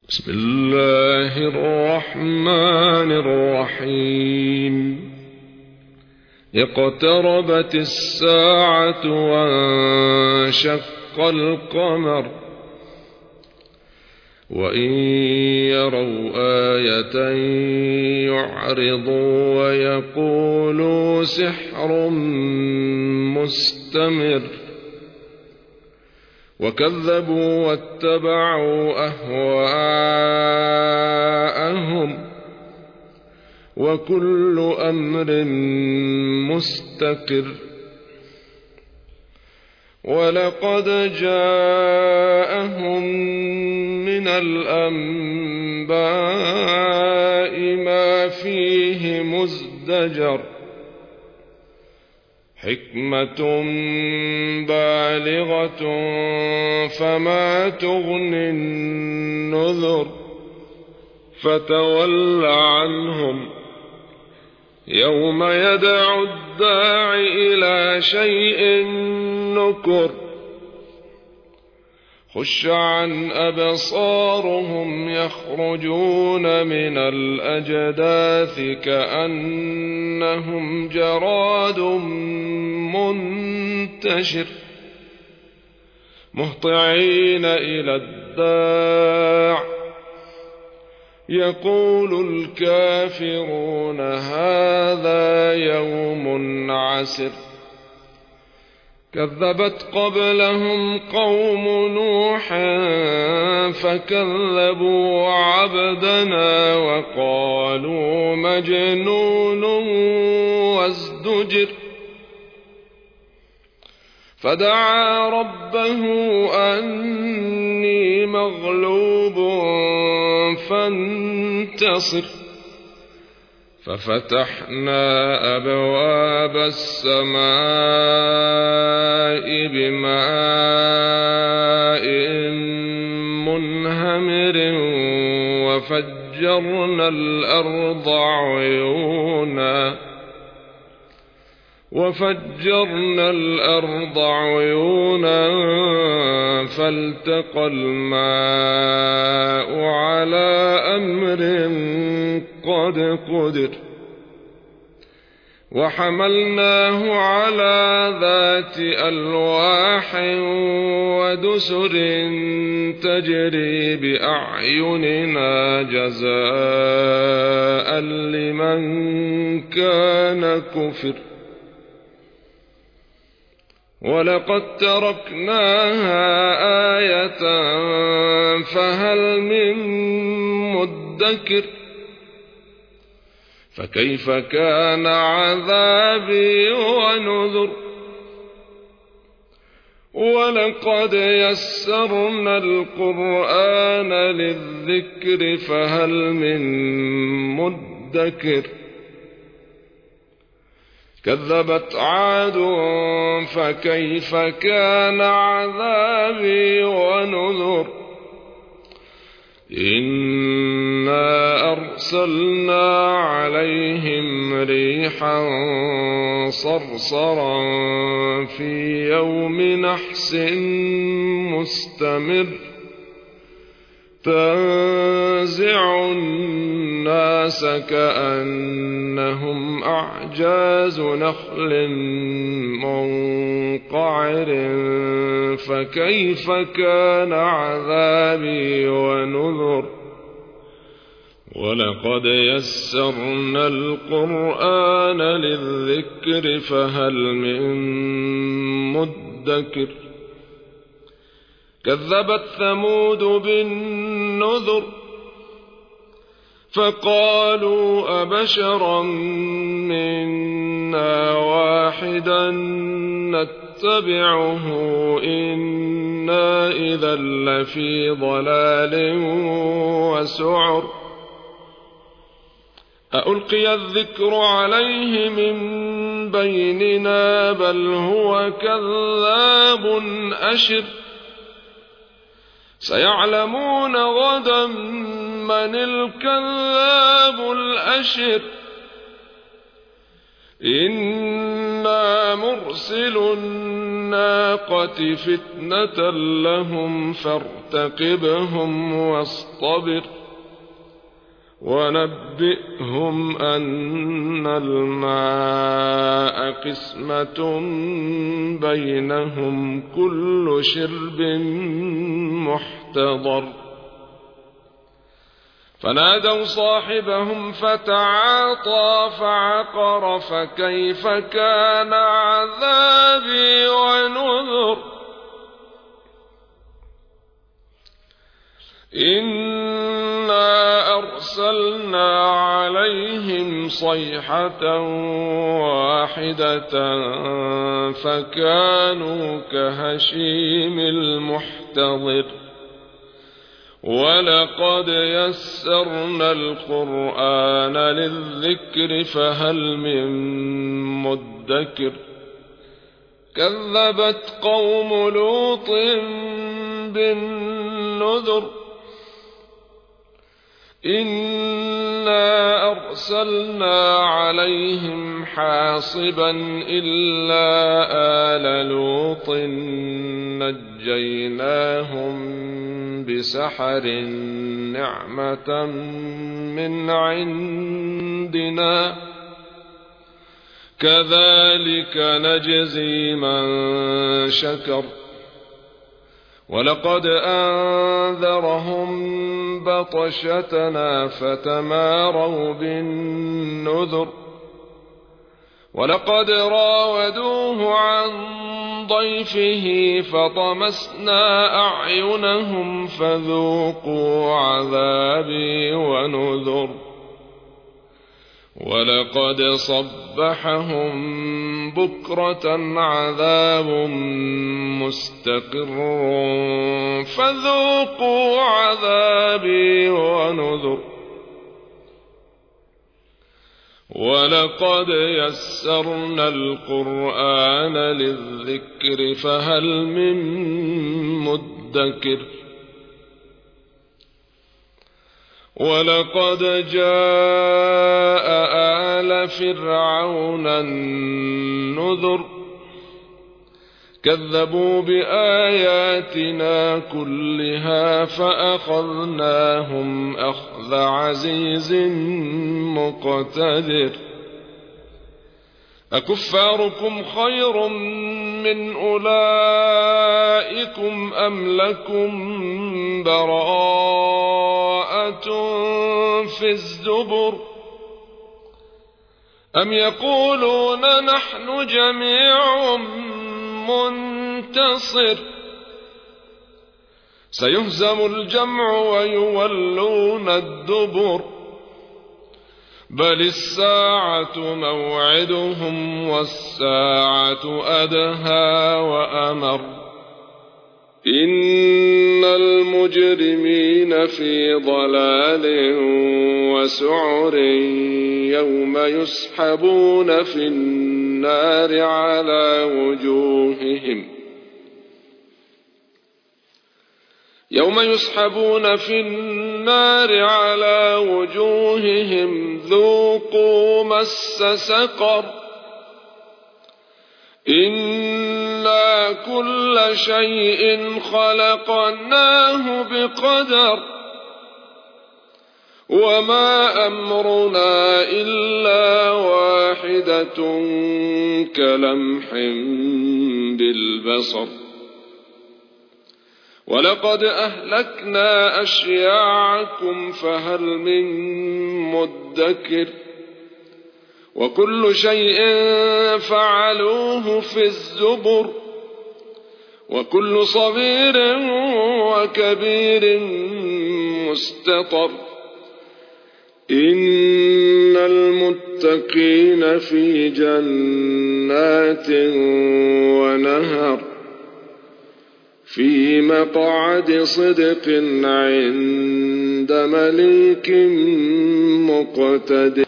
بسم الله الرحمن الرحيم. اقتربت الساعة وانشق القمر وإن يروا آية يعرضوا ويقولوا سحر مستمر وكذبوا واتبعوا أهواءهم وكل أمر مستقر. ولقد جاءهم من الأنباء ما فيه مزدجر حكمة بالغة فما تغني النذر فتول عنهم يوم يدعو الداع إلى شيء نكر خش عن أبصارهم يخرجون من الأجداث كأنهم جراد منتشر مهطعين إلى الداع يقول الكافرون هذا يوم عسر. كذبت قبلهم قوم نوح فكذبوا عبدنا وقالوا مجنون وازدجر فدعا ربه أني مغلوب فانتصر ففتحنا أبواب السماء بماء منهمر وفجرنا الأرض عيونا فالتقى الماء على أمر قد قدر وحملناه على ذات ألواح ودسر تجري بأعيننا جزاء لمن كان كفر. ولقد تركناها آية فهل من مدكر فكيف كان عذابي ونذر. ولقد يسرنا القرآن للذكر فهل من مدكر. كذبت عاد فكيف كان عذابي ونذر. إنا أرسلنا عليهم ريحا صرصرا في يوم نحس مستمر تنزع الناس كأنهم أعجاز نخل منقعر فكيف كان عذابي ونذر. ولقد يسرنا القرآن للذكر فهل من مدكر. كذبت ثمود بالنذر فقالوا أبشرا منا واحدا نتبعه إنا إذا لفي ضلال وسعر. ألقي الذكر عليه من بيننا بل هو كذاب أشر. سيعلمون غدا من الكذاب الأشر. إنا مرسل الناقة فتنة لهم فارتقبهم واصطبر ونبئهم أن الماء قسمة بينهم كل شرب محتضر فنادوا صاحبهم فتعاطى فعقر فكيف كان عذابي ونذر إنا أرسلنا عليهم صيحة واحدة فكانوا كهشيم المحتضر ولقد يسرنا القرآن للذكر فهل من مدكر كذبت قوم لوط بالنذر إنا أرسلنا عليهم حاصبا إلا آل لوط نجيناهم بسحر نعمة من عندنا كذلك نجزي من شكر ولقد أنذرهم بطشتنا فتماروا بالنذر ولقد راودوه عن ضيفه فطمسنا أعينهم فذوقوا عذابي ونذر ولقد صبحهم بكرة عذاب مستقر فذوقوا عذابي ونذر ولقد يسرنا القرآن للذكر فهل من مدكر ولقد جاء آل فرعون النذر كذبوا بآياتنا كلها فأخذناهم أخذ عزيز مقتدر أكفاركم خير من أولئكم أم لكم براءة في الزبر أم يقولون نحن جميع منتصر سيهزم الجمع ويولون الدبر بل الساعة موعدهم والساعة أدهى وأمر إن المجرمين في ضلال وسعر يوم يسحبون في النار على وجوههم ذوقوا مس سقر إنا كل شيء خلقناه بقدر وما أمرنا إلا واحدة كلمح بالبصر ولقد أهلكنا أشياعكم فهل من مدكر وكل شيء فعلوه في الزبر وكل صغير وكبير مستطر إن المتقين في جنات ونهر في مقعد صدق عند مليك مقتدر